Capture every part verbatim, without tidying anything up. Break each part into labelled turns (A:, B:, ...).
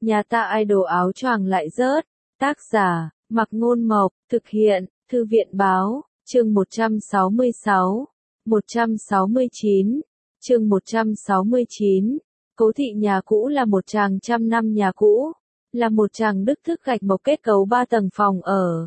A: Nhà ta idol áo choàng lại rớt. Tác giả, Mặc Ngôn Mộc, thực hiện, Thư viện Báo, chương một trăm sáu mươi sáu, một trăm sáu mươi chín, chương một trăm sáu mươi chín. Cố thị nhà cũ là một tràng trăm năm nhà cũ, là một tràng đức thức gạch mộc kết cấu ba tầng phòng ở.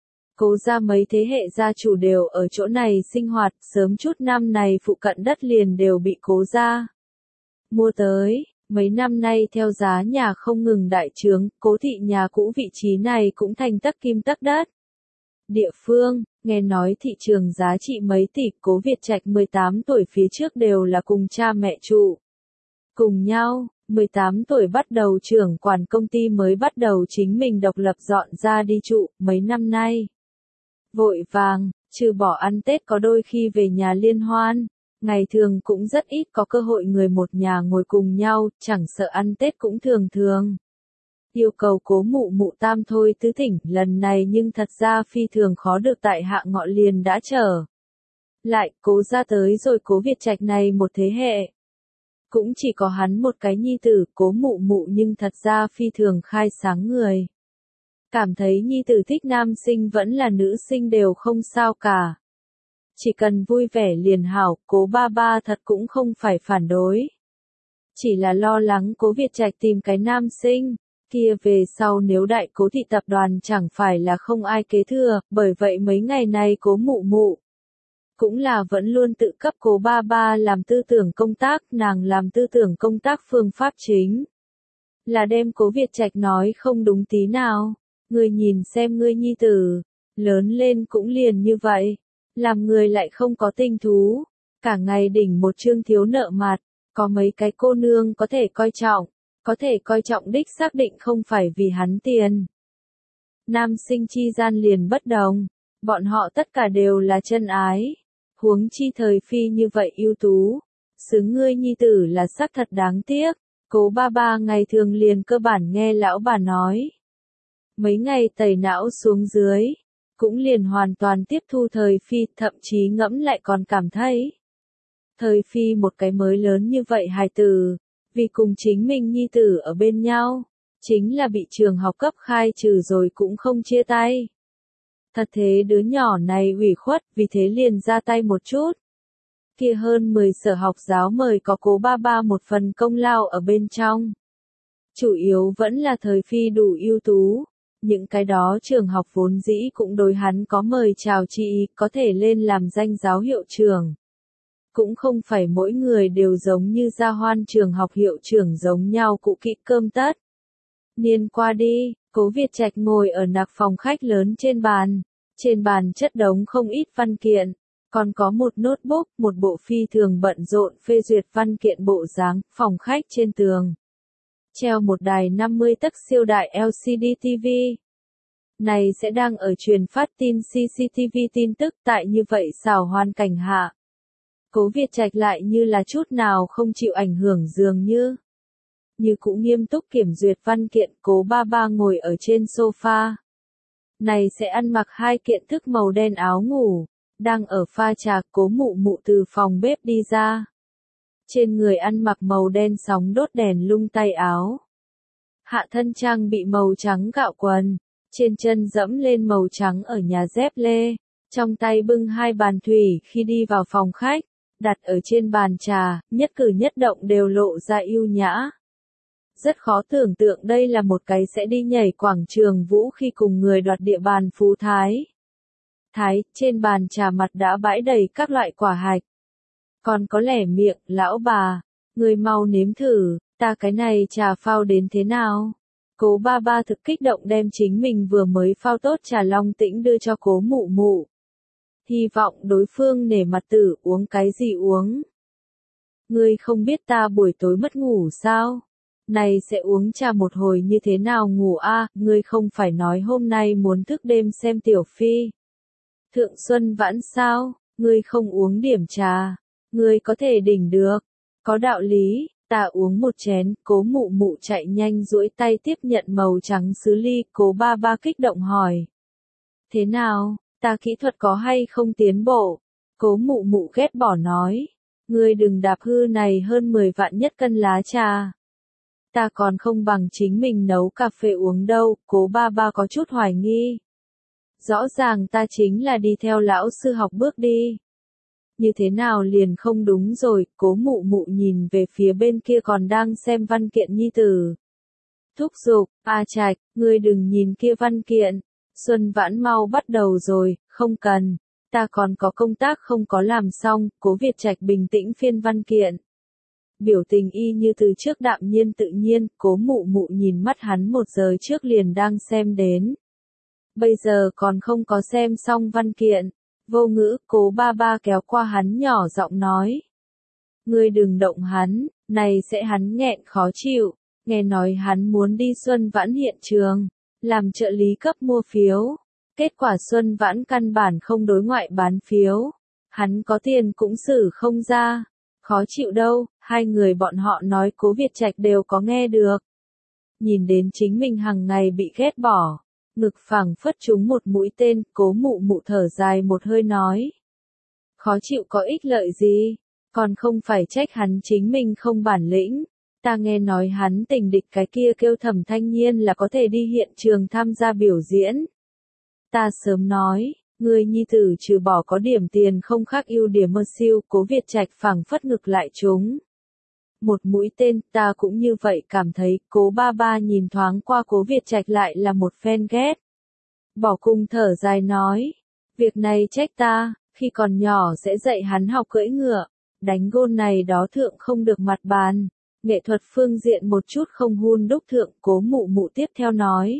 A: Cố gia mấy thế hệ gia chủ đều ở chỗ này sinh hoạt, sớm chút năm này phụ cận đất liền đều bị cố gia mua tới. Mấy năm nay theo giá nhà không ngừng đại trướng, cố thị nhà cũ vị trí này cũng thành tấc kim tấc đất. Địa phương, nghe nói thị trường giá trị mấy tỷ, Cố Việt Trạch mười tám tuổi phía trước đều là cùng cha mẹ trụ cùng nhau, mười tám tuổi bắt đầu trưởng quản công ty mới bắt đầu chính mình độc lập dọn ra đi trụ, mấy năm nay vội vàng, trừ bỏ ăn Tết có đôi khi về nhà liên hoan. Ngày thường cũng rất ít có cơ hội người một nhà ngồi cùng nhau, chẳng sợ ăn Tết cũng thường thường. Yêu cầu Cố mụ mụ tam thôi tứ thỉnh, lần này nhưng thật ra phi thường khó được tại hạ ngọ liền đã trở lại, Cố gia tới rồi Cố Việt Trạch này một thế hệ. Cũng chỉ có hắn một cái nhi tử, Cố mụ mụ nhưng thật ra phi thường khai sáng người. Cảm thấy nhi tử thích nam sinh vẫn là nữ sinh đều không sao cả. Chỉ cần vui vẻ liền hảo, Cố ba ba thật cũng không phải phản đối. Chỉ là lo lắng Cố Việt Trạch tìm cái nam sinh, kia về sau nếu đại Cố thị tập đoàn chẳng phải là không ai kế thừa, bởi vậy mấy ngày nay Cố mụ mụ cũng là vẫn luôn tự cấp Cố ba ba làm tư tưởng công tác, nàng làm tư tưởng công tác phương pháp chính là đem Cố Việt Trạch nói không đúng tí nào. Ngươi nhìn xem ngươi nhi tử, lớn lên cũng liền như vậy. Làm người lại không có tinh thú, cả ngày đỉnh một chương thiếu nợ mặt, có mấy cái cô nương có thể coi trọng, có thể coi trọng đích xác định không phải vì hắn tiền. Nam sinh chi gian liền bất đồng, bọn họ tất cả đều là chân ái, huống chi thời phi như vậy ưu tú, xứng ngươi nhi tử là xác thật đáng tiếc. Cố ba ba ngày thường liền cơ bản nghe lão bà nói. Mấy ngày tẩy não xuống dưới. Cũng liền hoàn toàn tiếp thu thời phi, thậm chí ngẫm lại còn cảm thấy. Thời phi một cái mới lớn như vậy hài tử, vì cùng chính mình nhi tử ở bên nhau, chính là bị trường học cấp khai trừ rồi cũng không chia tay. Thật thế đứa nhỏ này ủy khuất, vì thế liền ra tay một chút. Kia hơn mười sở học giáo mời có Cố ba ba một phần công lao ở bên trong. Chủ yếu vẫn là thời phi đủ ưu tú. Những cái đó trường học vốn dĩ cũng đối hắn có mời chào chị, có thể lên làm danh giáo hiệu trưởng. Cũng không phải mỗi người đều giống như Gia Hoan trường học hiệu trưởng giống nhau cũ kỹ cơm tất. Niên qua đi, Cố Việt Trạch ngồi ở nạc phòng khách lớn trên bàn. Trên bàn chất đống không ít văn kiện, còn có một notebook, một bộ phi thường bận rộn phê duyệt văn kiện bộ dáng, phòng khách trên tường. Treo một đài năm mươi tấc siêu đại L C D T V. Này sẽ đang ở truyền phát tin C C T V tin tức tại như vậy xảo hoàn cảnh hạ. Cố Việt Trạch lại như là chút nào không chịu ảnh hưởng dường như. Như cũng nghiêm túc kiểm duyệt văn kiện, Cố ba ba ngồi ở trên sofa. Này sẽ ăn mặc hai kiện thức màu đen áo ngủ, đang ở pha trà. Cố mụ mụ từ phòng bếp đi ra. Trên người ăn mặc màu đen sóng đốt đèn lung tay áo. Hạ thân trang bị màu trắng gạo quần, trên chân dẫm lên màu trắng ở nhà dép lê, trong tay bưng hai bàn thủy khi đi vào phòng khách, đặt ở trên bàn trà, nhất cử nhất động đều lộ ra ưu nhã. Rất khó tưởng tượng đây là một cái sẽ đi nhảy quảng trường vũ khi cùng người đoạt địa bàn phú thái. Thái, trên bàn trà mặt đã bãi đầy các loại quả hạch. Còn có lẻ miệng, lão bà, người mau nếm thử, ta cái này trà phao đến thế nào? Cố ba ba thực kích động đem chính mình vừa mới phao tốt trà long tĩnh đưa cho Cố mụ mụ. Hy vọng đối phương nể mặt tử uống cái gì uống. Ngươi không biết ta buổi tối mất ngủ sao? Này sẽ uống trà một hồi như thế nào ngủ a? À, ngươi không phải nói hôm nay muốn thức đêm xem tiểu phi. Thượng Xuân Vãn sao? Ngươi không uống điểm trà. Ngươi có thể đỉnh được. Có đạo lý, ta uống một chén. Cố mụ mụ chạy nhanh duỗi tay tiếp nhận màu trắng sứ ly. Cố ba ba kích động hỏi. Thế nào, ta kỹ thuật có hay không tiến bộ? Cố mụ mụ ghét bỏ nói. Ngươi đừng đạp hư này hơn mười vạn nhất cân lá trà. Ta còn không bằng chính mình nấu cà phê uống đâu, cố ba ba có chút hoài nghi. Rõ ràng ta chính là đi theo lão sư học bước đi. Như thế nào liền không đúng rồi, cố mụ mụ nhìn về phía bên kia còn đang xem văn kiện nhi tử. Thúc giục, A Trạch, ngươi đừng nhìn kia văn kiện, Xuân Vãn mau bắt đầu rồi, không cần, ta còn có công tác không có làm xong, Cố Việt Trạch bình tĩnh phiên văn kiện. Biểu tình y như từ trước đạm nhiên tự nhiên, cố mụ mụ nhìn mắt hắn một giờ trước liền đang xem đến. Bây giờ còn không có xem xong văn kiện, vô ngữ, cố ba ba kéo qua hắn nhỏ giọng nói. Ngươi đừng động hắn, này sẽ hắn nghẹn khó chịu, nghe nói hắn muốn đi Xuân Vãn hiện trường, làm trợ lý cấp mua phiếu. Kết quả Xuân Vãn căn bản không đối ngoại bán phiếu, hắn có tiền cũng xử không ra. Khó chịu đâu, hai người bọn họ nói Cố Việt Trạch đều có nghe được. Nhìn đến chính mình hàng ngày bị ghét bỏ, ngực phẳng phất trúng một mũi tên, cố mụ mụ thở dài một hơi nói. Khó chịu có ích lợi gì, còn không phải trách hắn chính mình không bản lĩnh. Ta nghe nói hắn tình địch cái kia kêu Thẩm Thanh Nhiên là có thể đi hiện trường tham gia biểu diễn. Ta sớm nói. Người nhi tử trừ bỏ có điểm tiền không khác ưu điểm mơ siêu, Cố Việt Trạch phẳng phất ngực lại chúng. Một mũi tên, ta cũng như vậy cảm thấy, cố ba ba nhìn thoáng qua Cố Việt Trạch lại là một phen ghét. Bỏ cung thở dài nói, việc này trách ta, khi còn nhỏ sẽ dạy hắn học cưỡi ngựa, đánh gôn này đó thượng không được mặt bàn, nghệ thuật phương diện một chút không hun đúc thượng, cố mụ mụ tiếp theo nói.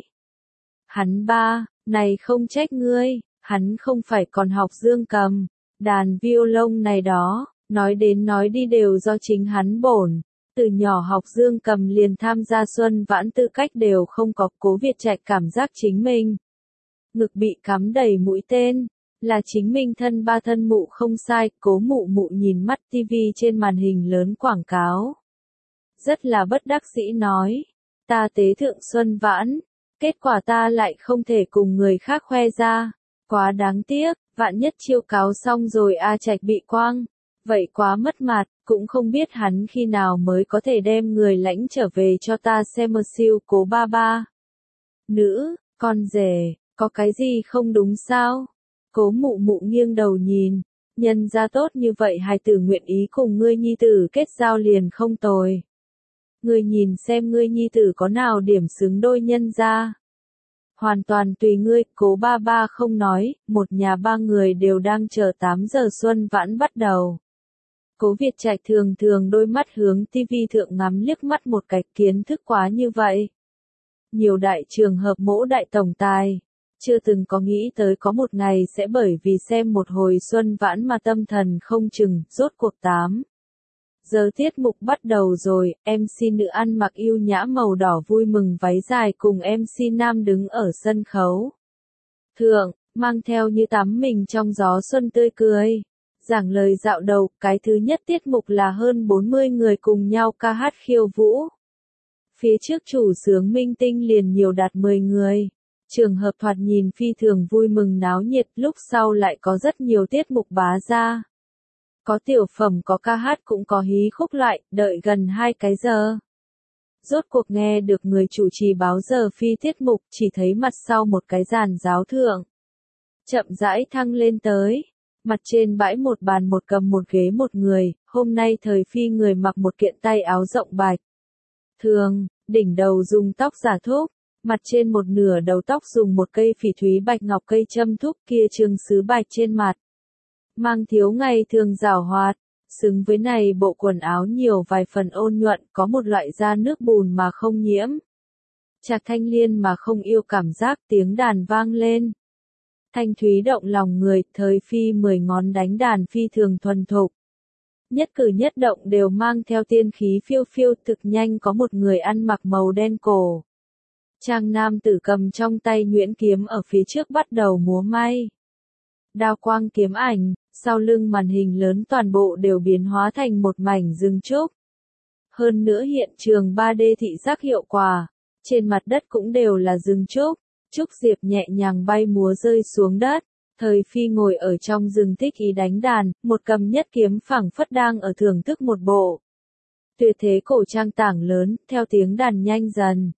A: Hắn ba, này không trách ngươi. Hắn không phải còn học dương cầm, đàn violon này đó, nói đến nói đi đều do chính hắn bổn. Từ nhỏ học dương cầm liền tham gia Xuân Vãn tư cách đều không có, Cố Việt Trạch cảm giác chính mình. Ngực bị cắm đầy mũi tên, là chính mình thân ba thân mụ không sai, cố mụ mụ nhìn mắt tivi trên màn hình lớn quảng cáo. Rất là bất đắc dĩ nói, ta tế thượng Xuân Vãn, kết quả ta lại không thể cùng người khác khoe ra. Quá đáng tiếc, vạn nhất chiêu cáo xong rồi A Trạch bị quang. Vậy quá mất mặt, cũng không biết hắn khi nào mới có thể đem người lãnh trở về cho ta xem mơ siêu cố ba ba. Nữ, con rể, có cái gì không đúng sao? Cố mụ mụ nghiêng đầu nhìn, nhân gia tốt như vậy hài tử nguyện ý cùng ngươi nhi tử kết giao liền không tồi. Ngươi nhìn xem ngươi nhi tử có nào điểm xứng đôi nhân gia. Hoàn toàn tùy ngươi, cố ba ba không nói, một nhà ba người đều đang chờ tám giờ Xuân Vãn bắt đầu. Cố Việt Trạch thường thường đôi mắt hướng tivi thượng ngắm liếc mắt một cái, kiến thức quá như vậy. Nhiều đại trường hợp mỗ đại tổng tài, chưa từng có nghĩ tới có một ngày sẽ bởi vì xem một hồi Xuân Vãn mà tâm thần không chừng, rốt cuộc tám. Giờ tiết mục bắt đầu rồi, em xê nữ ăn mặc yêu nhã màu đỏ vui mừng váy dài cùng em xê nam đứng ở sân khấu. Thượng, mang theo như tắm mình trong gió xuân tươi cười. Giảng lời dạo đầu, cái thứ nhất tiết mục là hơn bốn mươi người cùng nhau ca hát khiêu vũ. Phía trước chủ xướng minh tinh liền nhiều đạt mười người. Trường hợp thoạt nhìn phi thường vui mừng náo nhiệt, lúc sau lại có rất nhiều tiết mục bá ra. Có tiểu phẩm có ca hát cũng có hí khúc loại, đợi gần hai cái giờ. Rốt cuộc nghe được người chủ trì báo giờ phi tiết mục, chỉ thấy mặt sau một cái giàn giáo thượng. Chậm rãi thăng lên tới. Mặt trên bãi một bàn một cầm một ghế một người, hôm nay thời phi người mặc một kiện tay áo rộng bạch. Thường, đỉnh đầu dùng tóc giả thúc, mặt trên một nửa đầu tóc dùng một cây phỉ thúy bạch ngọc cây châm thúc kia trường sứ bạch trên mặt. Mang thiếu ngày thường rào hoạt, xứng với này bộ quần áo nhiều vài phần ôn nhuận, có một loại da nước bùn mà không nhiễm. Trạc Thanh Liên mà không yêu cảm giác, tiếng đàn vang lên. Thanh thúy động lòng người, thời phi mười ngón đánh đàn phi thường thuần thục. Nhất cử nhất động đều mang theo tiên khí phiêu phiêu, thực nhanh có một người ăn mặc màu đen cổ. Trang nam tử cầm trong tay nhuyễn kiếm ở phía trước bắt đầu múa may. Đao quang kiếm ảnh, sau lưng màn hình lớn toàn bộ đều biến hóa thành một mảnh rừng trúc. Hơn nữa hiện trường ba D thị giác hiệu quả, trên mặt đất cũng đều là rừng trúc. Trúc diệp nhẹ nhàng bay múa rơi xuống đất, thời phi ngồi ở trong rừng thích ý đánh đàn, một cầm nhất kiếm phẳng phất đang ở thưởng thức một bộ Tuyệt thế cổ trang tảng lớn, theo tiếng đàn nhanh dần.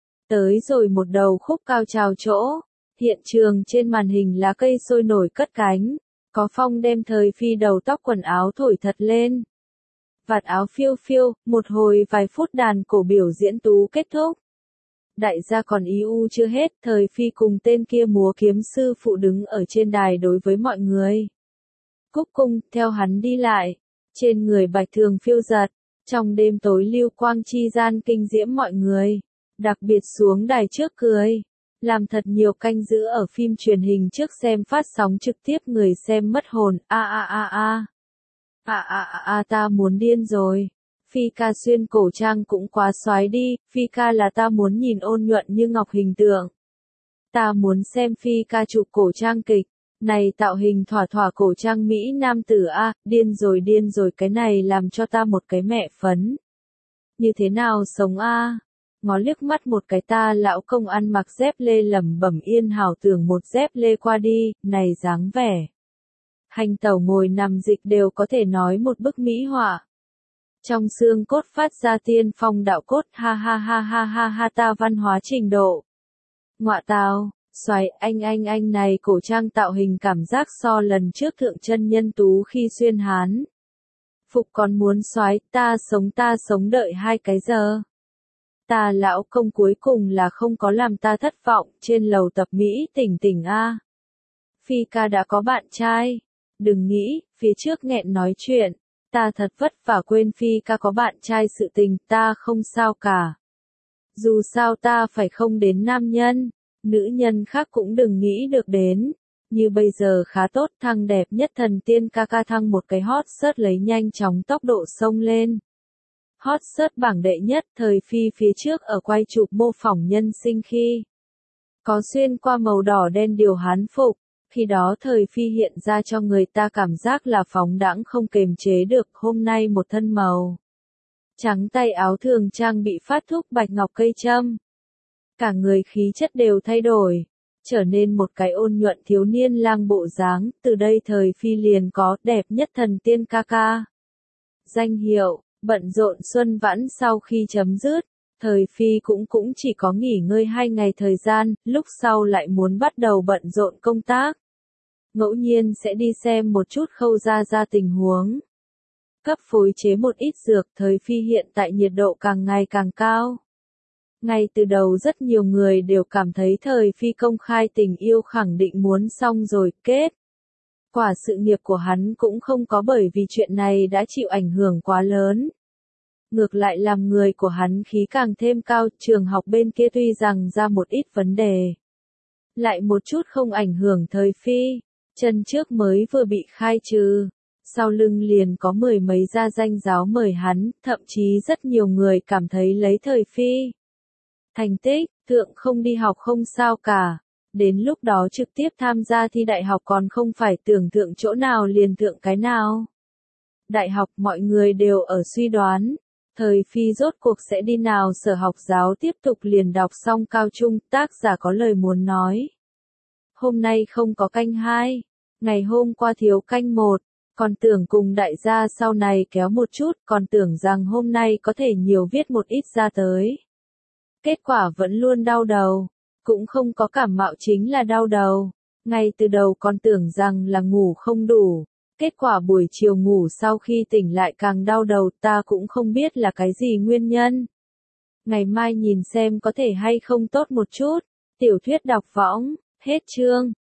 A: Tới rồi một đầu khúc cao trào chỗ. Hiện trường trên màn hình lá cây sôi nổi cất cánh. Có phong đem thời phi đầu tóc quần áo thổi thật lên. Vạt áo phiêu phiêu, một hồi vài phút đàn cổ biểu diễn tú kết thúc. Đại gia còn ý u chưa hết, thời phi cùng tên kia múa kiếm sư phụ đứng ở trên đài đối với mọi người. Cúc cung, theo hắn đi lại. Trên người bạch thường phiêu giật. Trong đêm tối lưu quang chi gian kinh diễm mọi người. Đặc biệt xuống đài trước cười. Làm thật nhiều canh giữ ở phim truyền hình trước xem phát sóng trực tiếp người xem mất hồn. A a a a. A a a a ta muốn điên rồi. Phi ca xuyên cổ trang cũng quá xoái đi. Phi ca là ta muốn nhìn ôn nhuận như ngọc hình tượng. Ta muốn xem Phi ca chụp cổ trang kịch. Này tạo hình thỏa thỏa cổ trang Mỹ nam tử A. Điên rồi điên rồi, cái này làm cho ta một cái mẹ phấn. Như thế nào sống A? Ngó liếc mắt một cái ta lão công ăn mặc dép lê lẩm bẩm yên hảo tưởng một dép lê qua đi, này dáng vẻ. Hành tẩu ngồi nằm dịch đều có thể nói một bức mỹ họa. Trong xương cốt phát ra tiên phong đạo cốt, ha ha ha ha ha ha ta văn hóa trình độ. Ngọa tào, xoáy anh anh anh này cổ trang tạo hình cảm giác so lần trước thượng chân nhân tú khi xuyên hán. Phục còn muốn xoáy, ta sống ta sống đợi hai cái giờ. Ta lão công cuối cùng là không có làm ta thất vọng, trên lầu tập Mỹ tỉnh tỉnh A. Phi ca đã có bạn trai. Đừng nghĩ, phía trước nghẹn nói chuyện. Ta thật vất vả quên Phi ca có bạn trai sự tình, ta không sao cả. Dù sao ta phải không đến nam nhân, nữ nhân khác cũng đừng nghĩ được đến. Như bây giờ khá tốt, thăng đẹp nhất thần tiên ca ca thăng một cái hot search lấy nhanh chóng tốc độ xông lên. Hot search bảng đệ nhất, thời phi phía trước ở quay chụp mô phỏng nhân sinh khi có xuyên qua màu đỏ đen điều hán phục, khi đó thời phi hiện ra cho người ta cảm giác là phóng đãng không kềm chế được, hôm nay một thân màu trắng tay áo thường trang bị phát thúc bạch ngọc cây châm. Cả người khí chất đều thay đổi, trở nên một cái ôn nhuận thiếu niên lang bộ dáng, từ đây thời phi liền có đẹp nhất thần tiên ca ca. Danh hiệu, bận rộn xuân vãn sau khi chấm dứt, thời phi cũng cũng chỉ có nghỉ ngơi hai ngày thời gian, lúc sau lại muốn bắt đầu bận rộn công tác. Ngẫu nhiên sẽ đi xem một chút khâu ra ra tình huống. Cấp phối chế một ít dược, thời phi hiện tại nhiệt độ càng ngày càng cao. Ngay từ đầu rất nhiều người đều cảm thấy thời phi công khai tình yêu khẳng định muốn xong rồi, kết. Quả sự nghiệp của hắn cũng không có bởi vì chuyện này đã chịu ảnh hưởng quá lớn. Ngược lại làm người của hắn khí càng thêm cao, trường học bên kia tuy rằng ra một ít vấn đề. Lại một chút không ảnh hưởng thời phi, chân trước mới vừa bị khai trừ. Sau lưng liền có mười mấy gia danh giáo mời hắn, thậm chí rất nhiều người cảm thấy lấy thời phi. Thành tích, thượng không đi học không sao cả. Đến lúc đó trực tiếp tham gia thi đại học còn không phải tưởng thượng chỗ nào liền thượng cái nào. Đại học mọi người đều ở suy đoán. Thời phi rốt cuộc sẽ đi nào sở học giáo tiếp tục liền đọc xong cao trung, tác giả có lời muốn nói. Hôm nay không có canh hai. Ngày hôm qua thiếu canh một. Còn tưởng cùng đại gia sau này kéo một chút, còn tưởng rằng hôm nay có thể nhiều viết một ít ra tới. Kết quả vẫn luôn đau đầu. Cũng không có cảm mạo chính là đau đầu. Ngay từ đầu còn tưởng rằng là ngủ không đủ. Kết quả buổi chiều ngủ sau khi tỉnh lại càng đau đầu, ta cũng không biết là cái gì nguyên nhân. Ngày mai nhìn xem có thể hay không tốt một chút. Tiểu thuyết đọc võng, hết chương.